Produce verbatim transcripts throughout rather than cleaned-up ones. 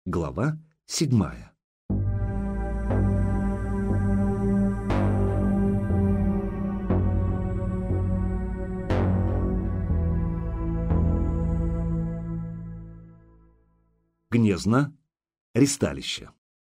Глава седьмая. Гнезно, ристалище.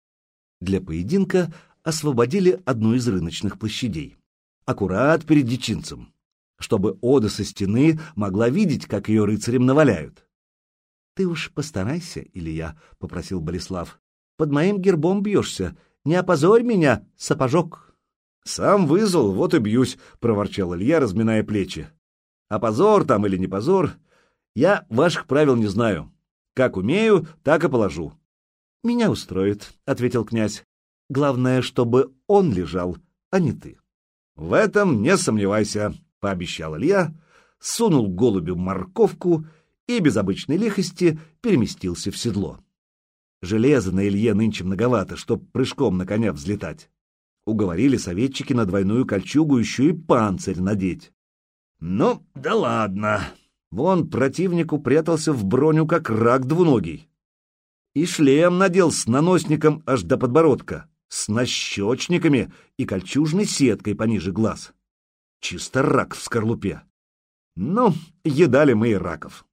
Для поединка освободили одну из рыночных площадей, аккурат перед дичинцем, чтобы Ода со стены могла видеть, как ее рыцарям наваляют. — Ты уж постарайся, Илья, — попросил Болеслав. — Под моим гербом бьешься. Не опозорь меня, сапожок. — Сам вызвал, вот и бьюсь, — проворчал Илья, разминая плечи. — А позор там или не позор, я ваших правил не знаю. Как умею, так и положу. — Меня устроит, — ответил князь. — Главное, чтобы он лежал, а не ты. — В этом не сомневайся, — пообещал Илья, сунул голубю морковку и без обычной лихости переместился в седло. Железа на Илье нынче многовато, чтоб прыжком на коня взлетать. Уговорили советчики на двойную кольчугу еще и панцирь надеть. Ну, да ладно. Вон противник упрятался в броню, как рак двуногий. И шлем надел с наносником аж до подбородка, с нащечниками и кольчужной сеткой пониже глаз. Чисто рак в скорлупе. Ну, едали мы и раков.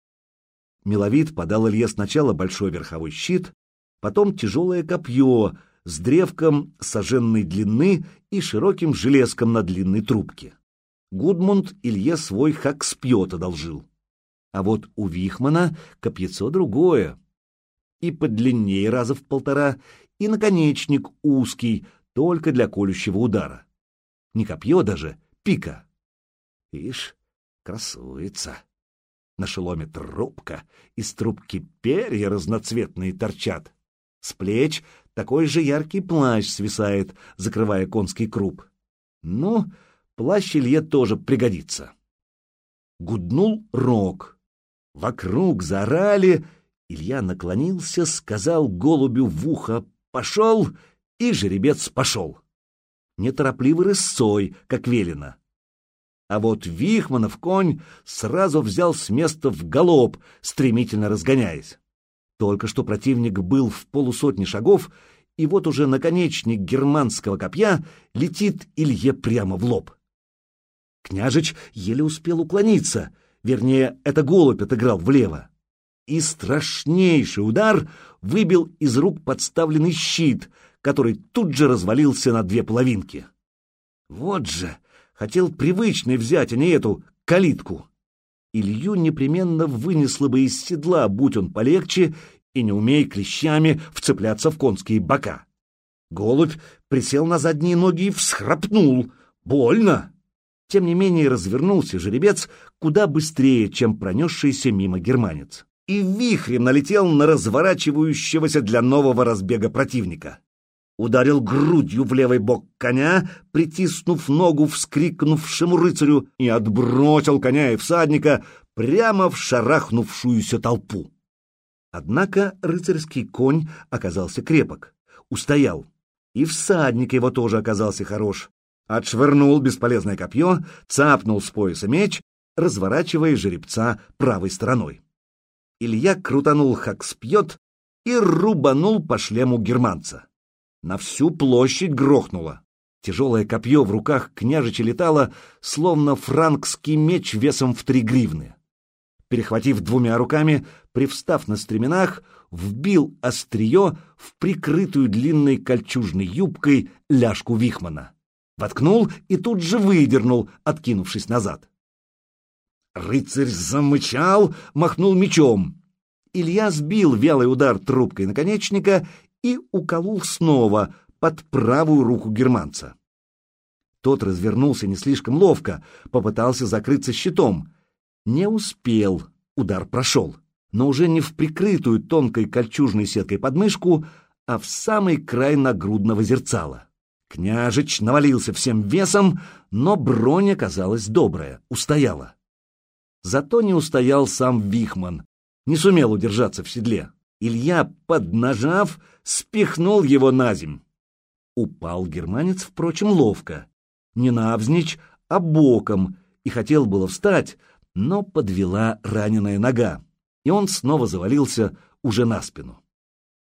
Миловид подал Илье сначала большой верховой щит, потом тяжелое копье с древком саженной длины и широким железком на длинной трубке. Гудмунд Илье свой хакспьет одолжил. А вот у Вихмана копьецо другое. И подлиннее раза в полтора, и наконечник узкий, только для колющего удара. Не копье даже, пика. Ишь, красуется. На шеломе трубка, из трубки перья разноцветные торчат. С плеч такой же яркий плащ свисает, закрывая конский круп. Ну, плащ Илье тоже пригодится. Гуднул рог. Вокруг заорали. Илья наклонился, сказал голубю в ухо «пошел», и жеребец пошел. Неторопливой рысцой, как велено. А вот Вихманов конь сразу взял с места в галоп, стремительно разгоняясь. Только что противник был в полусотни шагов, и вот уже наконечник германского копья летит Илье прямо в лоб. Княжич еле успел уклониться, вернее, это голубь отыграл влево. И страшнейший удар выбил из рук подставленный щит, который тут же развалился на две половинки. Вот же! Хотел привычный взять, а не эту калитку. Илью непременно вынесло бы из седла, будь он полегче, и не умей клещами вцепляться в конские бока. Голубь присел на задние ноги и всхрапнул. Больно! Тем не менее развернулся жеребец куда быстрее, чем пронесшийся мимо германец, и вихрем налетел на разворачивающегося для нового разбега противника. Ударил грудью в левый бок коня, притиснув ногу вскрикнувшему рыцарю, и отбросил коня и всадника прямо в шарахнувшуюся толпу. Однако рыцарский конь оказался крепок, устоял, и всадник его тоже оказался хорош. Отшвырнул бесполезное копье, цапнул с пояса меч, разворачивая жеребца правой стороной. Илья крутанул хакспьет и рубанул по шлему германца. На всю площадь грохнуло. Тяжелое копье в руках княжича летало, словно франкский меч весом в три гривны. Перехватив двумя руками, привстав на стременах, вбил острие в прикрытую длинной кольчужной юбкой ляжку Вихмана. Воткнул и тут же выдернул, откинувшись назад. Рыцарь замычал, махнул мечом. Илья сбил вялый удар трубкой наконечника и уколол снова под правую руку германца. Тот развернулся не слишком ловко, попытался закрыться щитом. Не успел, удар прошел, но уже не в прикрытую тонкой кольчужной сеткой подмышку, а в самый край нагрудного зерцала. Княжич навалился всем весом, но бронь оказалась добрая, устояла. Зато не устоял сам Вихман, не сумел удержаться в седле. Илья, поднажав, спихнул его наземь. Упал германец, впрочем, ловко. Не навзничь, а боком, и хотел было встать, но подвела раненая нога, и он снова завалился уже на спину.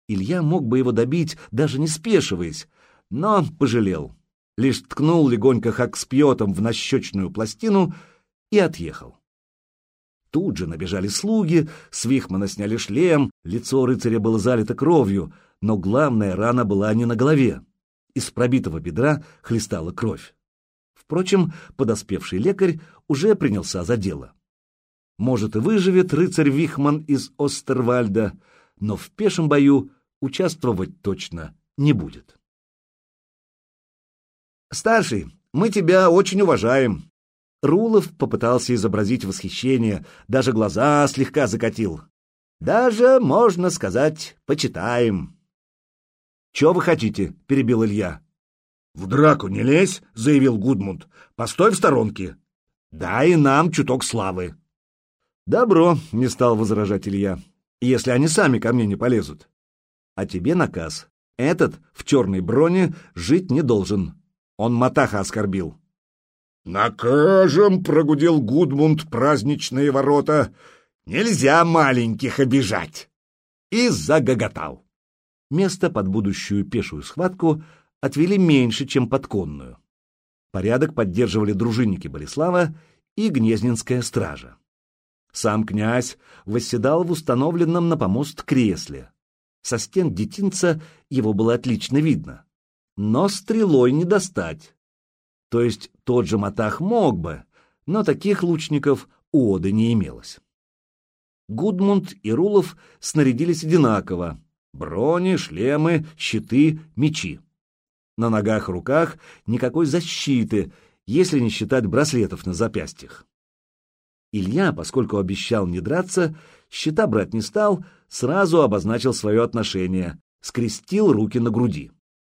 Илья мог бы его добить, даже не спешиваясь, но пожалел. Лишь ткнул легонько хакспьетом в нащечную пластину и отъехал. Тут же набежали слуги, с Вихмана сняли шлем, лицо рыцаря было залито кровью, но главная рана была не на голове. Из пробитого бедра хлестала кровь. Впрочем, подоспевший лекарь уже принялся за дело. Может, и выживет рыцарь Вихман из Остервальда, но в пешем бою участвовать точно не будет. «Старший, мы тебя очень уважаем». Рулов попытался изобразить восхищение, даже глаза слегка закатил. «Даже, можно сказать, почитаем». «Чего вы хотите?» — перебил Илья. «В драку не лезь», — заявил Гудмунд. «Постой в сторонке. Дай нам чуток славы». «Добро», — не стал возражать Илья, — «если они сами ко мне не полезут. А тебе наказ. Этот в черной броне жить не должен. Он Матаха оскорбил». «Накажем», — прогудел Гудмунд праздничные ворота. «Нельзя маленьких обижать». И загоготал. Место под будущую пешую схватку отвели меньше, чем под конную. Порядок поддерживали дружинники Болеслава и Гнезненская стража. Сам князь восседал в установленном на помост кресле. Со стен детинца его было отлично видно. Но стрелой не достать. То есть тот же Матах мог бы, но таких лучников у Оды не имелось. Гудмунд и Рулов снарядились одинаково. Брони, шлемы, щиты, мечи. На ногах и руках никакой защиты, если не считать браслетов на запястьях. Илья, поскольку обещал не драться, щита брать не стал, сразу обозначил свое отношение, скрестил руки на груди.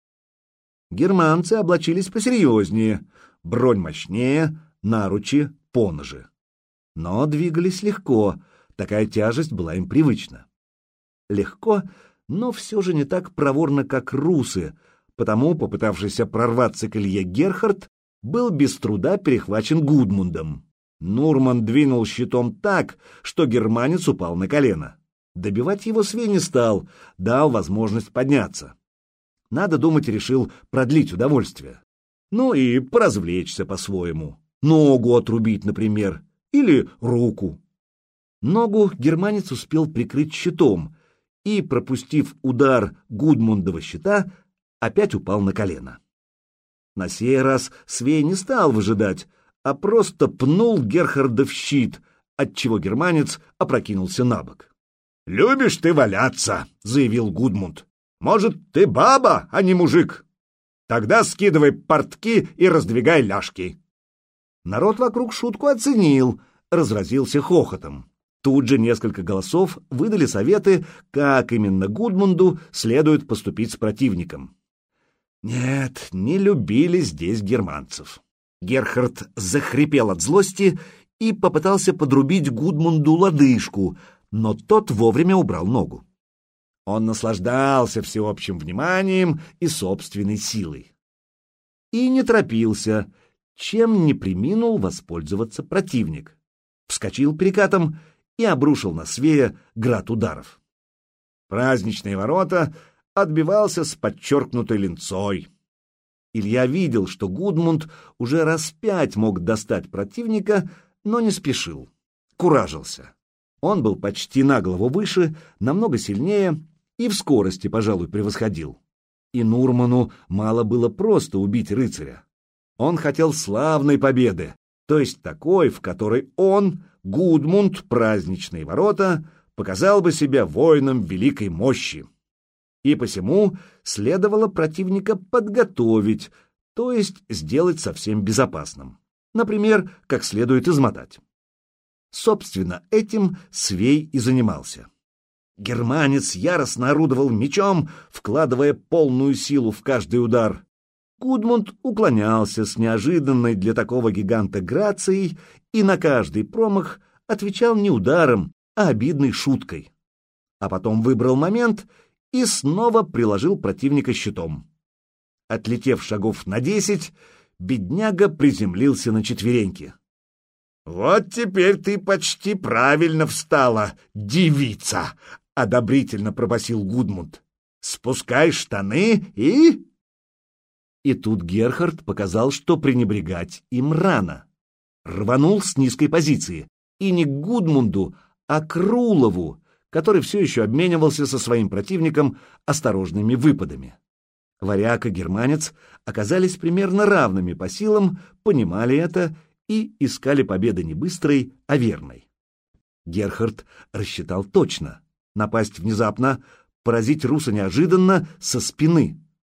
Германцы облачились посерьезнее, бронь мощнее, наручи, поножи. Но двигались легко, такая тяжесть была им привычна. Легко, но все же не так проворно, как русы, потому попытавшийся прорваться к Илье Герхард был без труда перехвачен Гудмундом. Нурман двинул щитом так, что германец упал на колено. Добивать его Свей не стал, дал возможность подняться. Надо думать, решил продлить удовольствие. Ну и поразвлечься по-своему. Ногу отрубить, например, или руку. Ногу германец успел прикрыть щитом и, пропустив удар Гудмундова щита, опять упал на колено. На сей раз Свей не стал выжидать, а просто пнул Герхарда в щит, отчего германец опрокинулся на бок. «Любишь ты валяться», — заявил Гудмунд. «Может, ты баба, а не мужик? Тогда скидывай портки и раздвигай ляжки». Народ вокруг шутку оценил, разразился хохотом. Тут же несколько голосов выдали советы, как именно Гудмунду следует поступить с противником. Нет, не любили здесь германцев. Герхард захрипел от злости и попытался подрубить Гудмунду лодыжку, но тот вовремя убрал ногу. Он наслаждался всеобщим вниманием и собственной силой. И не торопился, чем не преминул воспользоваться противник. Вскочил перекатом и обрушил на Свея град ударов. Праздничные ворота отбивался с подчеркнутой линцой. Илья видел, что Гудмунд уже раз пять мог достать противника, но не спешил, куражился. Он был почти на голову выше, намного сильнее и в скорости, пожалуй, превосходил. И Нурману мало было просто убить рыцаря. Он хотел славной победы, то есть такой, в которой он, Гудмунд, праздничные ворота, показал бы себя воином великой мощи. И посему следовало противника подготовить, то есть сделать совсем безопасным. Например, как следует измотать. Собственно, этим Свей и занимался. Германец яростно орудовал мечом, вкладывая полную силу в каждый удар. Гудмунд уклонялся с неожиданной для такого гиганта грацией и на каждый промах отвечал не ударом, а обидной шуткой. А потом выбрал момент и снова приложил противника щитом. Отлетев шагов на десять, бедняга приземлился на четвереньки. «Вот теперь ты почти правильно встала, девица!» — одобрительно пробасил Гудмунд. Спускай штаны и...» И тут Герхард показал, что пренебрегать им рано. Рванул с низкой позиции, и не к Гудмунду, а к Рулову, который все еще обменивался со своим противником осторожными выпадами. Варяг и германец оказались примерно равными по силам, понимали это и искали победы не быстрой, а верной. Герхард рассчитал точно — напасть внезапно, поразить руса неожиданно со спины.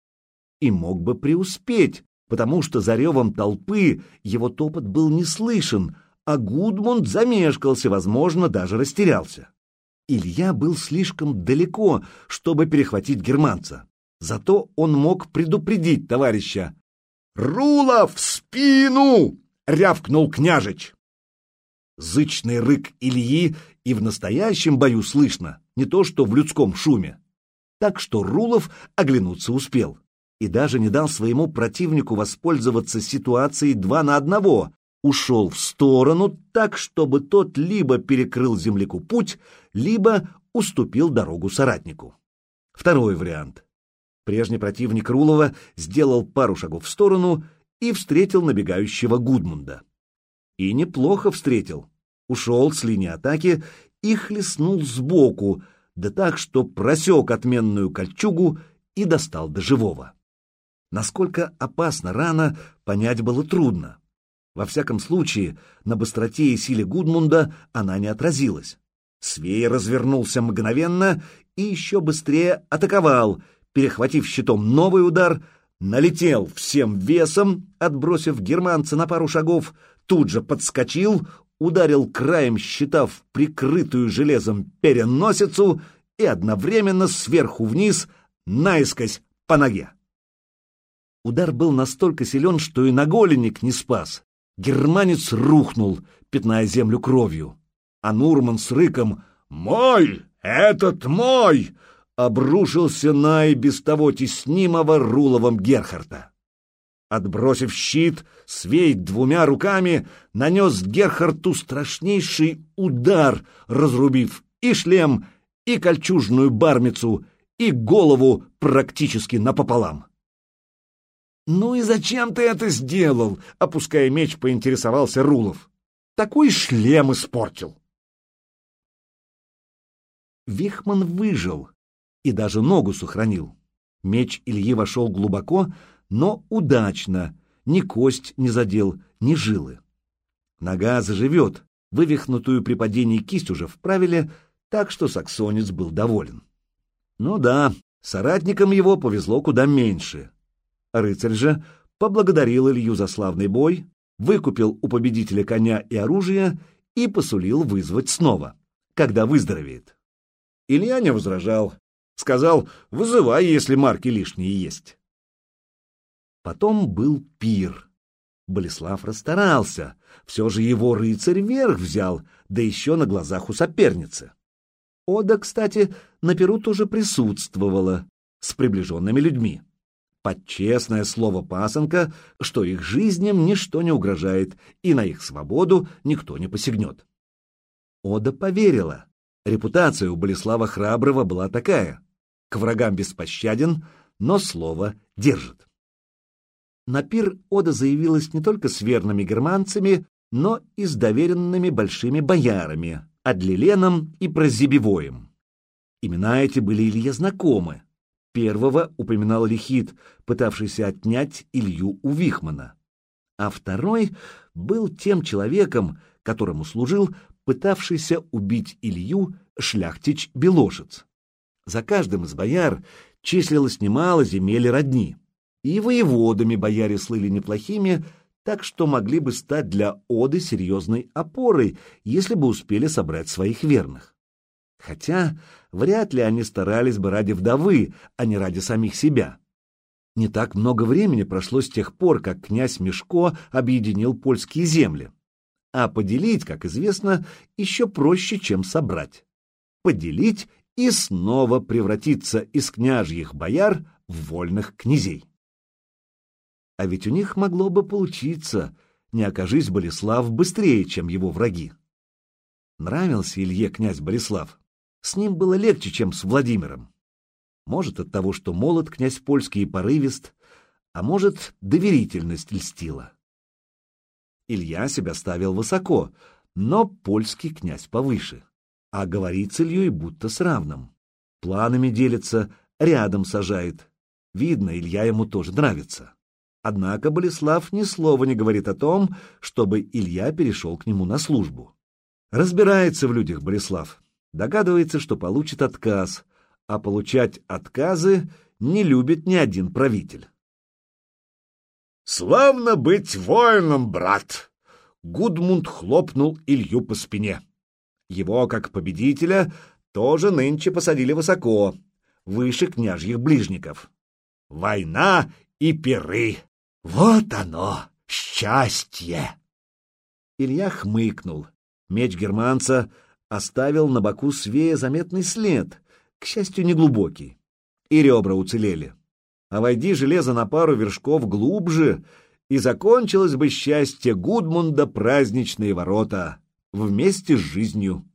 И мог бы преуспеть, потому что за ревом толпы его топот был не слышен, а Гудмунд замешкался, возможно, даже растерялся. Илья был слишком далеко, чтобы перехватить германца. Зато он мог предупредить товарища. «Рула в спину!» — рявкнул княжич. Зычный рык Ильи и в настоящем бою слышно, не то что в людском шуме. Так что Рулов оглянуться успел и даже не дал своему противнику воспользоваться ситуацией два на одного, ушел в сторону так, чтобы тот либо перекрыл земляку путь, либо уступил дорогу соратнику. Второй вариант. Прежний противник Рулова сделал пару шагов в сторону и встретил набегающего Гудмунда. И неплохо встретил. Ушел с линии атаки и хлестнул сбоку, да так, что просек отменную кольчугу и достал до живого. Насколько опасна рана, понять было трудно. Во всяком случае, на быстроте и силе Гудмунда она не отразилась. Свей развернулся мгновенно и еще быстрее атаковал, перехватив щитом новый удар, налетел всем весом, отбросив германца на пару шагов, тут же подскочил, ударил краем щита в прикрытую железом переносицу и одновременно сверху вниз наискось по ноге. Удар был настолько силен, что и наголенник не спас. Германец рухнул, пятная землю кровью. А Нурман с рыком «Мой! Этот мой!» обрушился на и без того теснимого Руловом Герхарда. Отбросив щит, Свей двумя руками нанес Герхарду страшнейший удар, разрубив и шлем, и кольчужную бармицу, и голову практически напополам. «Ну и зачем ты это сделал?» — опуская меч, поинтересовался Рулов. «Такой шлем испортил». Вихман выжил и даже ногу сохранил. Меч Ильи вошел глубоко, но удачно, ни кость не задел, ни жилы. Нога заживет, вывихнутую при падении кисть уже вправили, так что саксонец был доволен. Ну да, соратникам его повезло куда меньше. Рыцарь же поблагодарил Илью за славный бой, выкупил у победителя коня и оружие и посулил вызвать снова, когда выздоровеет. Илья не возражал, сказал: «Вызывай, если марки лишние есть». Потом был пир. Болеслав расстарался, все же его рыцарь верх взял, да еще на глазах у соперницы. Ода, кстати, на пиру тоже присутствовала, с приближенными людьми. Под честное слово пасынка, что их жизням ничто не угрожает, и на их свободу никто не посягнет. Ода поверила. Репутация у Болеслава Храброго была такая. К врагам беспощаден, но слово держит. На пир Ода заявилась не только с верными германцами, но и с доверенными большими боярами, Адлиленом и Прозибевоем. Имена эти были Илье знакомы. Первого упоминал Лихит, пытавшийся отнять Илью у Вихмана. А второй был тем человеком, которому служил пытавшийся убить Илью шляхтич Белошец. За каждым из бояр числилось немало земель и родни. И воеводами бояре слыли неплохими, так что могли бы стать для Оды серьезной опорой, если бы успели собрать своих верных. Хотя вряд ли они старались бы ради вдовы, а не ради самих себя. Не так много времени прошло с тех пор, как князь Мишко объединил польские земли. А поделить, как известно, еще проще, чем собрать. Поделить и снова превратиться из княжьих бояр в вольных князей. А ведь у них могло бы получиться, не окажись Болеслав быстрее, чем его враги. Нравился Илье князь Болеслав. С ним было легче, чем с Владимиром. Может, от того, что молод князь польский и порывист, а может, доверительность льстила. Илья себя ставил высоко, но польский князь повыше, а говорит с Ильей будто с равным. Планами делится, рядом сажает. Видно, Илья ему тоже нравится. Однако Болеслав ни слова не говорит о том, чтобы Илья перешел к нему на службу. Разбирается в людях Болеслав, догадывается, что получит отказ, а получать отказы не любит ни один правитель. «Славно быть воином, брат!» Гудмунд хлопнул Илью по спине. Его, как победителя, тоже нынче посадили высоко, выше княжьих ближников. Война и пиры! Вот оно, счастье! Илья хмыкнул. Меч германца оставил на боку Свея заметный след, к счастью, неглубокий. И ребра уцелели. А войди железо на пару вершков глубже, и закончилось бы счастье Гудмунда праздничные ворота вместе с жизнью.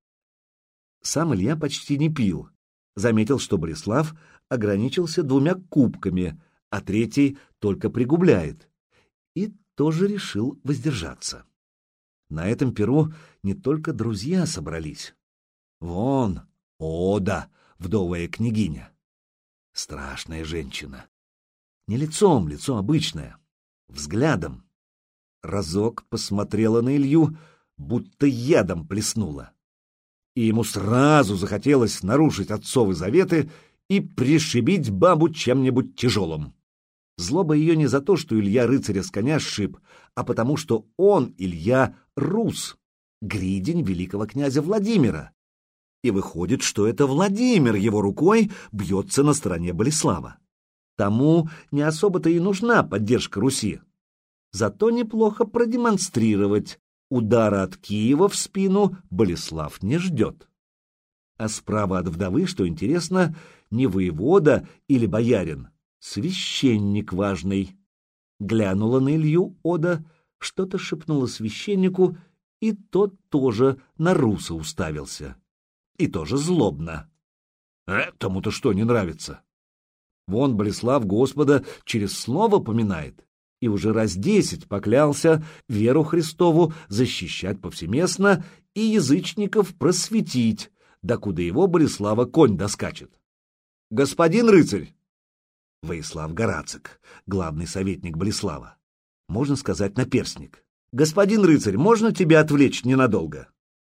Сам Илья почти не пил. Заметил, что Болеслав ограничился двумя кубками, а третий только пригубляет. И тоже решил воздержаться. На этом пиру не только друзья собрались. Вон, Ода, вдовая княгиня. Страшная женщина. Не лицом, лицо обычное, взглядом. Разок посмотрела на Илью, будто ядом плеснула. И ему сразу захотелось нарушить отцовы заветы и пришибить бабу чем-нибудь тяжелым. Злоба ее не за то, что Илья рыцаря с коня сшиб, а потому что он, Илья, рус, гридень великого князя Владимира. И выходит, что это Владимир его рукой бьется на стороне Болеслава. Тому не особо-то и нужна поддержка Руси. Зато неплохо продемонстрировать. Удара от Киева в спину Болеслав не ждет. А справа от вдовы, что интересно, не воевода или боярин, священник важный. Глянула на Илью Ода, что-то шепнула священнику, и тот тоже на руса уставился. И тоже злобно. Этому-то что не нравится? Вон Болеслав Господа через слово поминает, и уже раз десять поклялся веру Христову защищать повсеместно и язычников просветить, докуда его Болеслава конь доскачет. «Господин рыцарь!» Воислав Горацик, главный советник Болеслава. Можно сказать, наперстник. «Господин рыцарь, можно тебя отвлечь ненадолго?»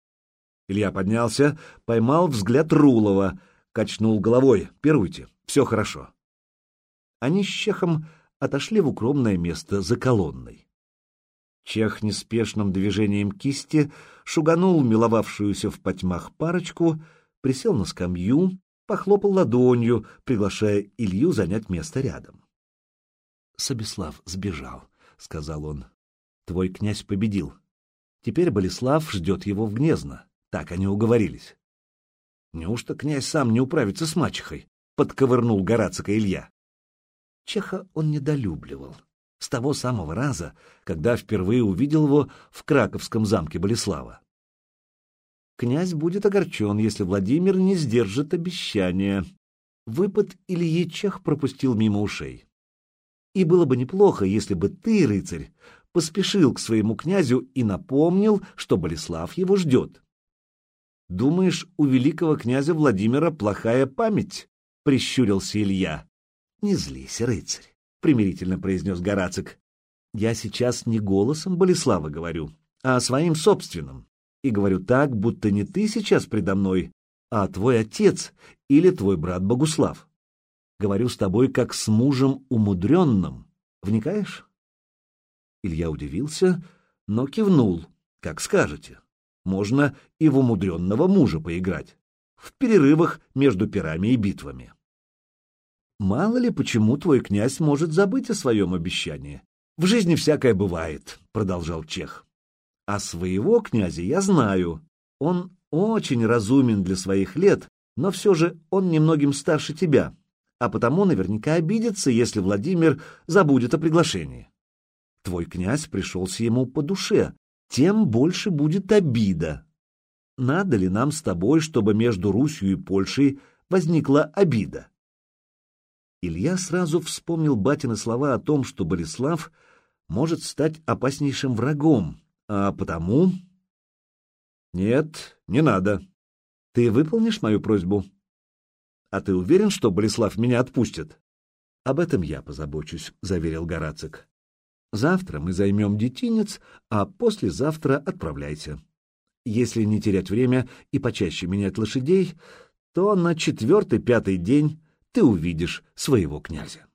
Илья поднялся, поймал взгляд Рулова, качнул головой. «Пируйте, все хорошо». Они с Чехом отошли в укромное место за колонной. Чех неспешным движением кисти шуганул миловавшуюся в потьмах парочку, присел на скамью, похлопал ладонью, приглашая Илью занять место рядом. «Собеслав сбежал», — сказал он. «Твой князь победил. Теперь Болеслав ждет его в Гнезно. Так они уговорились». «Неужто князь сам не управится с мачехой?» — подковырнул Горацика Илья. Чеха он недолюбливал. С того самого раза, когда впервые увидел его в Краковском замке Болеслава. Князь будет огорчен, если Владимир не сдержит обещания. Выпад Ильи Чех пропустил мимо ушей. И было бы неплохо, если бы ты, рыцарь, поспешил к своему князю и напомнил, что Болеслав его ждет. «Думаешь, у великого князя Владимира плохая память?» — прищурился Илья. «Не злись, рыцарь», — примирительно произнес Горацик. «Я сейчас не голосом Болеслава говорю, а своим собственным. И говорю так, будто не ты сейчас предо мной, а твой отец или твой брат Богуслав. Говорю с тобой как с мужем умудренным. Вникаешь?» Илья удивился, но кивнул. «Как скажете. Можно и в умудренного мужа поиграть. В перерывах между пирами и битвами». «Мало ли, почему твой князь может забыть о своем обещании. В жизни всякое бывает», — продолжал Чех. «А своего князя я знаю. Он очень разумен для своих лет, но все же он немногим старше тебя, а потому наверняка обидится, если Владимир забудет о приглашении. Твой князь пришелся ему по душе, тем больше будет обида. Надо ли нам с тобой, чтобы между Русью и Польшей возникла обида? Илья сразу вспомнил батины слова о том, что Болеслав может стать опаснейшим врагом, а потому... Нет, не надо. Ты выполнишь мою просьбу? А ты уверен, что Болеслав меня отпустит? Об этом я позабочусь, заверил Горацик. Завтра мы займем детинец, а послезавтра отправляйся. Если не терять время и почаще менять лошадей, то на четвертый-пятый день ты увидишь своего князя.